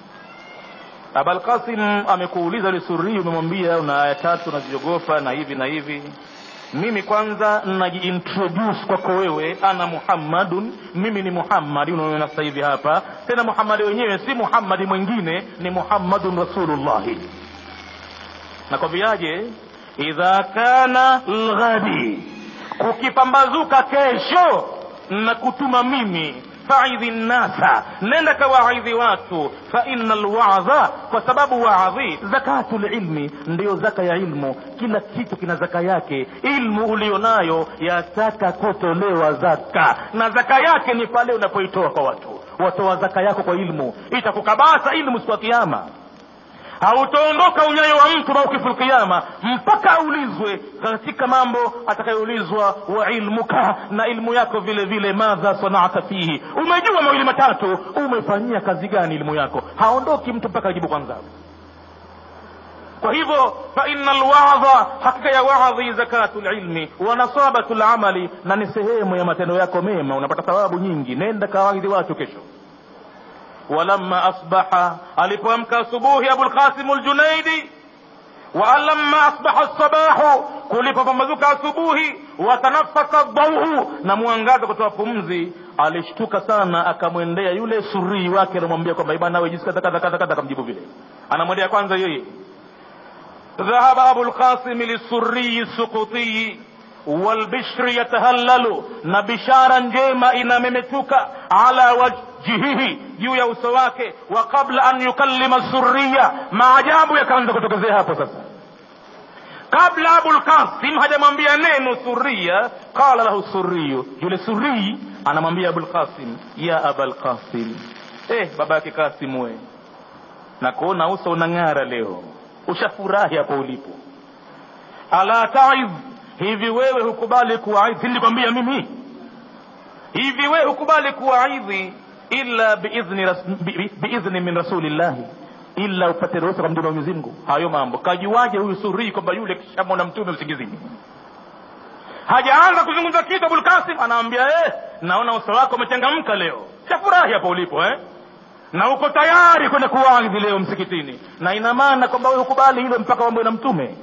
Abul Qasim amekuuliza ile suri, umemwambia una aya tatu unaziogopa na hivi na hivi. Mimi kwanza najiintroduce kwako wewe, ana Muhammadun, mimi ni Muhammad unaona sasa hivi hapa. Tena Muhammad wenyewe si Muhammad mwingine, ni Muhammadun Rasulullah. Nakwambiaje? Idha kana al-ghadi, kukipambazuka kesho na kutuma mimi, fa'idhi nasa, nenda kawaidhi watu. Fa innal wa'dha, kwa sababu wa'dhi zakatul ilmi, ndio zaka ya ilmu. Kila kitu kina zaka yake. Ilmu ulionayo yataka kutolewa zaka, na zaka yake ni pale unapoitoa kwa watu. Watoa zaka yako kwa ilmu, itakukabasa ilmu siku ya kiyama. Hautaondoka unyayo wa mtu maukifu kiyama mpaka aulizwe katika mambo atakayoulizwa, wa ilmuka, na ilmu yako vile vile, madha sana'ata fihi, umejua mawili matatu, umefanyia kazi gani ilmu yako? Haondoki mtu mpaka ajibu kwanza. Kwa hivyo fa innal wa'dha, hakika ya wa'dhi zakatul ilmi wa nasabatul amali, na ni sehemu ya matendo yako mema, unapata thawabu nyingi. Nenda kawaidhi watu kesho. Walamma asbaha, alipoamka asubuhi Abul Qasim al-Junaidi, wa lamma asbaha as-sabahu, kulipopambazuka asubuhi, wa tanaffasa ad-dawu, na mwangaza kutoa pumzi, alishtuka sana, akamwendea yule suri wake, anamwambia kwamba bwana wewe jisikia kadha kadha kadha. Akamjibu vile, anamwendea kwanza yeye. Dhahaba Abul Qasim lis-surri as-Suquti والبشر يتهلل, na bishara njema inamemetuka ala wajhihi, juu ya uso wake. Wa qabla an yukallima surriya, maajabu yakaanza kutokezea hapo sasa. Kabla Abul Qasim hajamwambia neno surriya, qala lahu surriyu, yule surri anamwambia Abul Qasim, ya Abul Qasim, eh baba yake Qasim, wewe na kuona uso unang'ara leo, ushafurahi hapo ulipo. Ala ta'id, hivi wewe hukubali kuwaidhi? Nilikwambia mimi hivi, wewe hukubali kuwaidhi illa biidhni bi, biidhni min rasulillah, illa upate ruhusa kwa mtume wa Mwenyezi Mungu? Hayo mambo kajiwaje huyu suri kwamba yule kishamona mtume usingizini? Hajaanza kuzungumza kitu, Abul Qasim anaambia eh, naona uso wako umechangamka leo, shafurahi hapo ulipo eh, na uko tayari kwenda kuwaidhi leo msikitini, na ina maana kwamba wewe hukubali hilo mpaka mambo na mtume.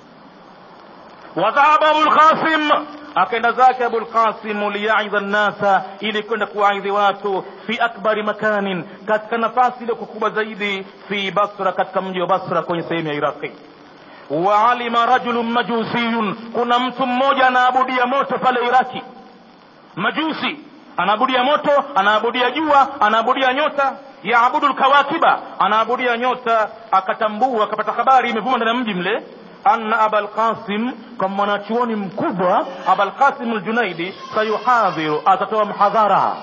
Wadhaba Abul Qasim, akaenda zake Abul Qasim liyaidha an-nasa, ili kwenda kuwaidhi watu, fi akbari makanin, katika nafasi ile kubwa zaidi, fi Basra, katika mji wa Basra kwenye sehemu ya Iraqi. Wa alima rajulun majusiyun, kuna mtu mmoja anaabudia moto pale Iraki. Majusi anaabudia moto, anaabudia jua, anaabudia nyota, yaabudu al-kawakiba, anaabudia nyota. Akatambua, akapata habari imevuma ndani ya mji mle, anna Abul Qasim, kama mwanachuoni mkubwa Abul Qasim al-Junaidi, sayuhadhiru, atatoa mhadhara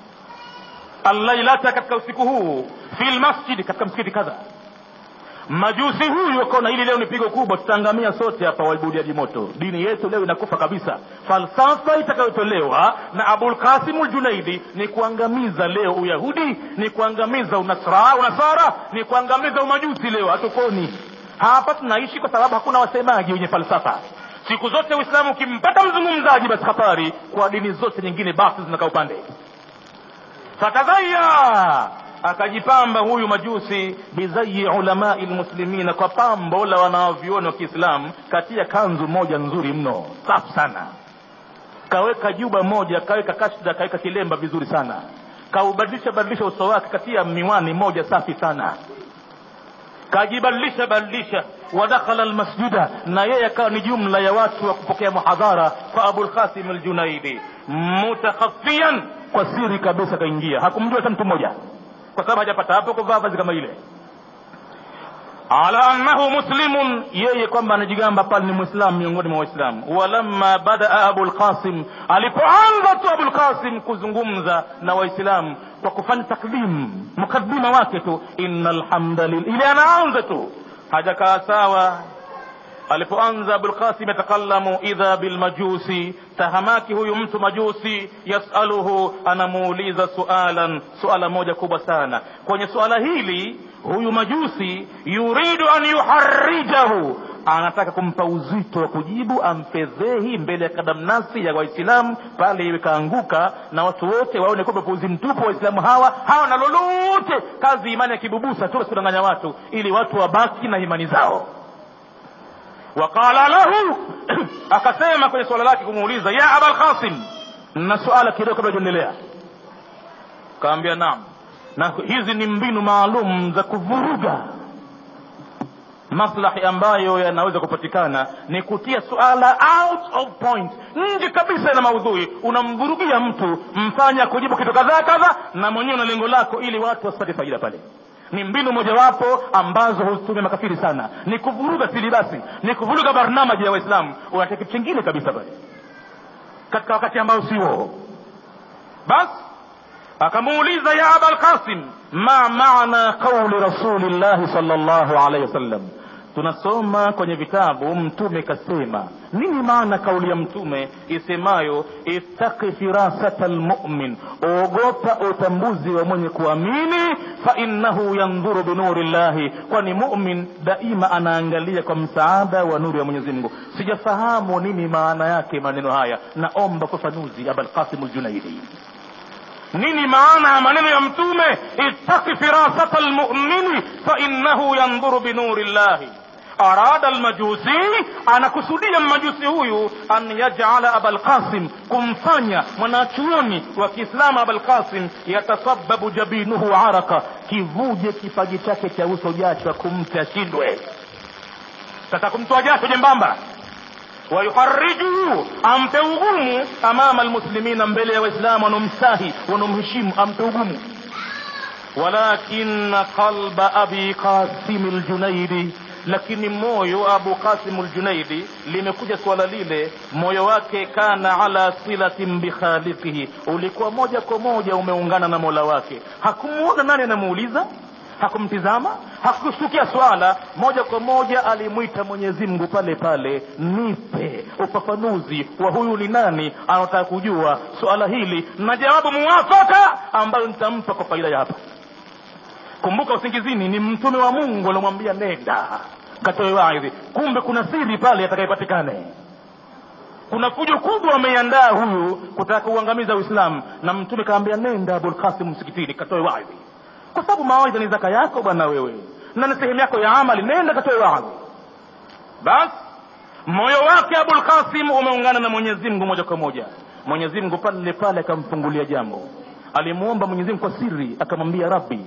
al-lailata, katika usiku huu, fil masjid, katika msikiti kadha. Majusi huyu akaona hili leo ni pigo kubwa, tutaangamia sote hapa waibudiaji moto, dini yetu leo inakufa kabisa. Falsafa itakayotolewa na Abul Qasim al-Junaidi ni kuangamiza leo Uyahudi, ni kuangamiza unasara, unasara ni kuangamiza umajusi. Leo hatuponi hapa, tunaishi kwa sababu hakuna wasemaji wenye falsafa. Siku zote Uislamu ukimpata mzungumzaji basi hatari, kwa dini zote nyingine basi zinakaa upande. Fatadhaya, akajipamba huyu majusi, bizayi ulamai almuslimina, kwa pambo la wanavyuoni wa Kiislamu, katia kanzu moja nzuri mno, safi sana, kaweka juba moja, kaweka kashda, kaweka kilemba vizuri sana, kaubadilisha badilisha uso wake, katia miwani moja safi sana, kajibadilisha badilisha. Wadakhala almasjida, na yeye akawa ni jumla ya watu wa kupokea muhadhara kwa Abul Qasim al-Junaidi, mutakhafiyan, kwa siri kabisa kaingia, hakumjua hata mtu mmoja, kwa sababu hajapata hapo kuvaa vazi kama ile. Ala annahu muslimun, yeye kwamba anajigamba pale ni muislamu miongoni mwa waislamu. Walamma badaa Abul Qasim, alipoanza tu Abul Qasim kuzungumza na waislamu kwa kufanya takdim, mukaddima wake tu, innal hamdalillah, ile anaanza tu, hajakaa sawa, alipoanza Abul Qasim yatakallamu idha bil majusi, tahamaki huyu mtu majusi, yasaluhu, anamuuliza sualan, suala moja kubwa sana. Kwenye suala hili huyu majusi yuridu an yuharrijahu, anataka kumpa uzito wa kujibu, amfedhehi mbele ya kadamnasi ya Waislamu pale iwe kaanguka na watu wote waone kwamba puuzi mtupu Waislamu hawa hawana lolote, kazi imani ya kibubusa tu kudanganya watu ili watu wabaki na imani zao. Waqala lahu, akasema kwenye swala lake kumuuliza, ya Abul Qasim, na suala kidogo kabla kuendelea. Kaambia naam. Na hizi ni mbinu maalum za kuvuruga maslahi ambayo yanaweza kupatikana, ni kutia suala out of point, nje kabisa na maudhui. Unamvurugia mtu, mfanya kujibu kitu kadhaa kadhaa, na mwenyewe na lengo lako ili watu wasipate faida pale. Ni mbinu mojawapo ambazo hutumia makafiri sana, ni kuvuruga silibasi, ni kuvuruga barnamaji ya Waislamu. Unataka kitu kingine kabisa pale katika wakati ambao sio. Basi akamuuliza, ya Abul Qasim, ma maana qawli Rasulillah sallallahu alayhi wasallam. Tunasoma kwenye vitabu mtume kasema, nini maana kauli ya mtume isemayo ittaqi firasata almu'min, ogopa utambuzi wa mwenye kuamini, fa innahu yanzuru binurillahi, kwani mu'min daima anaangalia kwa msaada wa nuru ya Mwenyezi Mungu. Sijafahamu nini maana yake maneno haya, naomba kufanuzi Abul Qasim al-Junaidi. Nini maana ya maneno ya mtume ittaqi firasata almu'mini fa innahu yanzuru binurillahi? Arada almajusi, anakusudia majusi huyu an yaj'ala Abul Qasim, kumfanya mwanachuoni wa Kiislamu Abul Qasim yatasabbabu jabinuhu araka, kivuje kipaji chake cha uso jasho, kumta ashindwe. Sasa kumtoa jasho jembamba, wa yuharriju, ampe ugumu amama almuslimina, mbele ya Waislamu wanomsahi wanomheshimu, ampe ugumu. Walakin qalba Abi Qasim al-Junaidi, lakini moyo Abu Qasim al-Junaidi, limekuja swala lile, moyo wake kana ala silatin bi khaliqihi, ulikuwa moja kwa moja umeungana na Mola wake. Hakumuona nani anamuuliza, hakumtizama, hakushtukia swala, moja kwa moja alimuita Mwenyezi Mungu pale pale, nipe ufafanuzi wa huyu ni nani, anataka kujua swala hili na jawabu muwafaka ambayo nitampa kwa faida ya hapa. Kumbuka usingizini ni mtume wa Mungu alomwambia nenda katoe waidhi, kumbe kuna siri pale atakayepatikane. Kuna fujo kubwa ameandaa huyu kutaka kuangamiza Uislamu, na mtume kaambia nenda Abul Qasim msikitini katoe waidhi, kwa sababu mawaidha ni zaka yako bwana wewe, na ni sehemu yako ya amali, nenda katoe waidhi. Basi moyo wake Abul Qasim umeungana na Mwenyezi Mungu moja kwa moja. Mwenyezi Mungu pale pale akamfungulia jambo. Alimuomba Mwenyezi Mungu kwa siri, akamwambia, Rabbi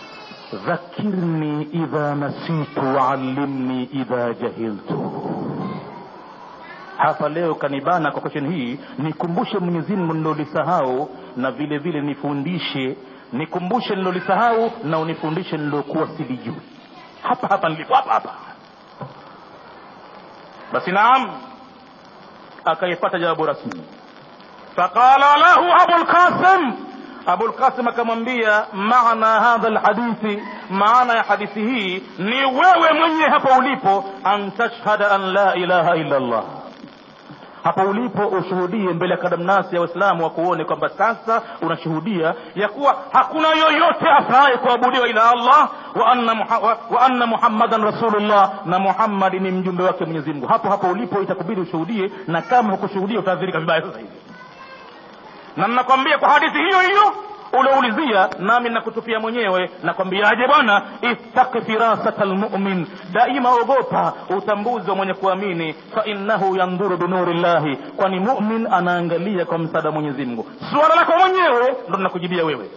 dhakirni idha nasitu wa'allimni idha jahiltu. Hapa leo kanibana kwa question hii, nikumbushe Mwenyezi Mungu nilolisahau, na vile vile nifundishe, nikumbushe nilolisahau na unifundishe nilokuwa silijui. Hapa hapa nilipo hapa hapa. Basi naam, akaipata jawabu rasmi. Faqala lahu Abul Qasim, Abul Qasim akamwambia, maana hadha alhadithi, maana ya hadithi hii ni wewe mwenye hapo ulipo, an tashhada an la ilaha illa Allah. Hapo ulipo ushuhudie mbele ya kadamnasi ya Waislamu wa kuone kwamba sasa unashuhudia ya kuwa hakuna yoyote afaaye kuabudiwa ila Allah, wa anna muha, wa, wa anna Muhammadan Rasulullah, na Muhammad ni mjumbe wake Mwenyezi Mungu. Hapo hapo ulipo itakubidi ushuhudie, na kama hukushuhudia utaadhirika vibaya sasa hivi. Na ninakwambia kwa hadithi hiyo hiyo uloulizia, nami nakutupia mwenyewe, nakwambiaje bwana, ittaqi firasata almu'min, daima ogopa utambuzi wa mwenye kuamini, fa innahu yanzuru binurillahi, kwani mu'min anaangalia kwa msaada Mwenyezi Mungu. Swala lako mwenyewe ndo nakujibia wewe.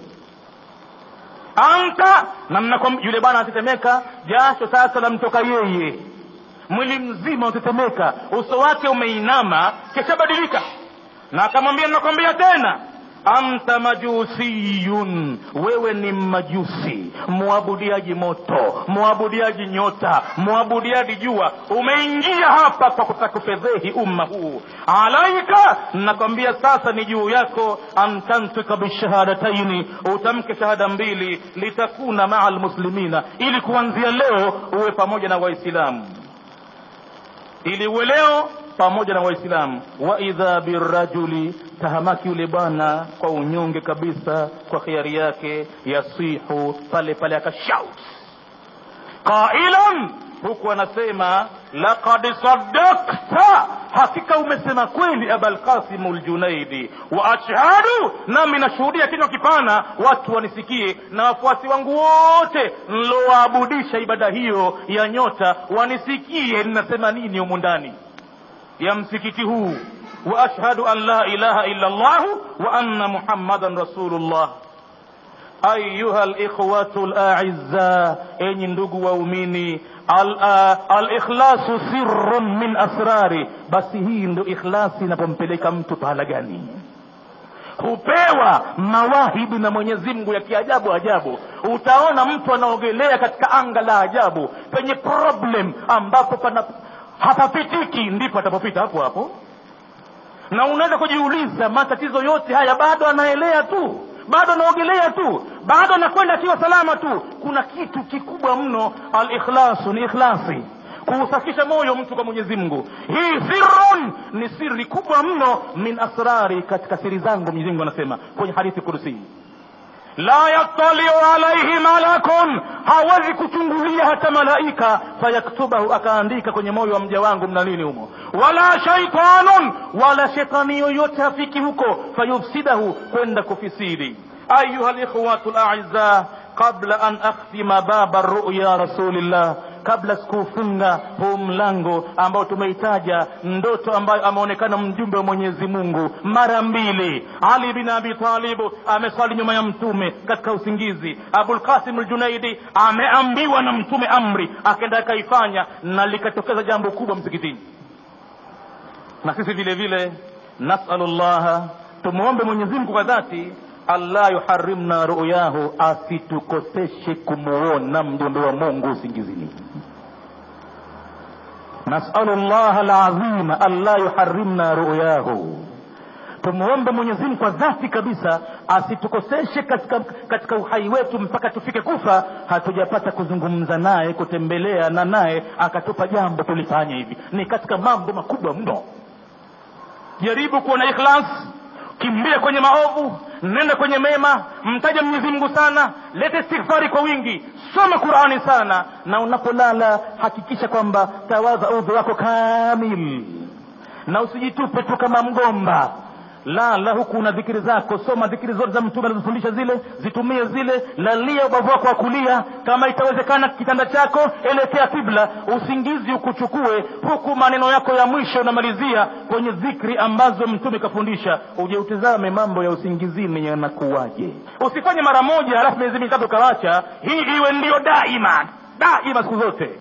Anta, na ninakwambia yule bwana atetemeka, jasho sasa lamtoka yeye, mwili mzima utetemeka, uso wake umeinama, kisha badilika. Na akamwambia, nakwambia tena, anta majusiyun, wewe ni majusi, muabudiaji moto, muabudiaji nyota, muabudiaji jua, umeingia hapa kwa kutakufedhehi umma huu. Alaika, nakwambia sasa ni juu yako, antantuka bishahadataini, utamke shahada mbili, litakuna ma'al muslimina, ili kuanzia leo uwe pamoja na Waislamu. ili ueleo pamoja na waislamu. Wa idha birrajuli, tahamaki yule bwana kwa unyonge kabisa, kwa khiari yake, yasihu, pale pale akashout qailan, huku anasema laqad saddaqta, hakika umesema kweli Abul Qasim al-Junaidi, wa ashhadu, nami nashuhudia kinywa kipana, watu wanisikie na wafuasi wangu wote nilowaabudisha ibada hiyo ya nyota wanisikie ninasema nini humu ndani ya msikiti huu. Wa ashhadu an la ilaha illa Allah wa anna Muhammadan rasulullah. Ayuha al-ikhwatu al-a'izza, enyi ndugu waumini, al-ikhlasu sirrun min asrari. Basi hii ndo ikhlasi inapompeleka mtu pahala gani. Hupewa mawahibi na Mwenyezi Mungu ya kiajabu ajabu. Utaona mtu anaogelea katika anga la ajabu, penye problem ambapo pana hapapitiki, ndipo atapopita hapo hapo. Na unaweza kujiuliza, matatizo yote haya bado anaelea tu, bado anaogelea tu, bado anakwenda akiwa salama tu. Kuna kitu kikubwa mno, al-ikhlasu, ni ikhlasi, kuusafisha moyo mtu kwa Mwenyezi Mungu. Hii sirrun, ni siri kubwa mno, min asrari, katika siri zangu. Mwenyezi Mungu anasema kwenye hadithi kursi, la yattaliu alayhi malakun, hawezi kuchungulia hata malaika, fayaktubahu, akaandika kwenye moyo wa mja wangu mna nini humo. Wala shaytanun, wala shetani yoyote hafiki huko, fayufsidahu, kwenda kufisidi. Ayuha al-ikhwatu al-a'izza, qabla an akhtima baba ar-ru'ya rasulillah, kabla sikufunga huu mlango ambao tumeitaja ndoto ambayo ameonekana mjumbe wa Mwenyezi Mungu mara mbili. Ali bin Abi Talib amesali nyuma ya mtume katika usingizi. Abul Qasim al-Junaidi ameambiwa na mtume amri, akaenda akaifanya, na likatokeza jambo kubwa msikitini. Na sisi vile vile nas'alullah, tumuombe Mwenyezi Mungu kwa dhati, Allah yuharrimna ru'yahu, asitukoseshe kumuona mjumbe wa Mungu usingizini. Nas'alullah al-azim Allah yuharrimna ru'yahu, tumuombe Mwenyezi Mungu kwa dhati kabisa asitukoseshe katika katika uhai wetu mpaka tufike kufa hatujapata kuzungumza naye, kutembelea na naye akatupa jambo tulifanya hivi. Ni katika mambo makubwa mno. Jaribu kuwa na ikhlas, kimbia kwenye maovu, nenda kwenye mema, mtaje Mwenyezi Mungu sana, lete istighfari kwa wingi, soma Qur'ani sana, na unapolala hakikisha kwamba tawadha udhu wako kamil, na usijitupe tu kama mgomba. La la, huku una dhikri zako, soma dhikri zote za mtume alizofundisha, zile zitumie zile. Lalia ubavu wako wa kulia, kama itawezekana kitanda chako elekea kibla, usingizi ukuchukue, huku maneno yako ya mwisho unamalizia kwenye dhikri ambazo mtume kafundisha. Uje utizame mambo ya usingizini yanakuwaje. Usifanye mara moja alafu miezi mitatu kawacha. Hii iwe ndio daima daima siku zote.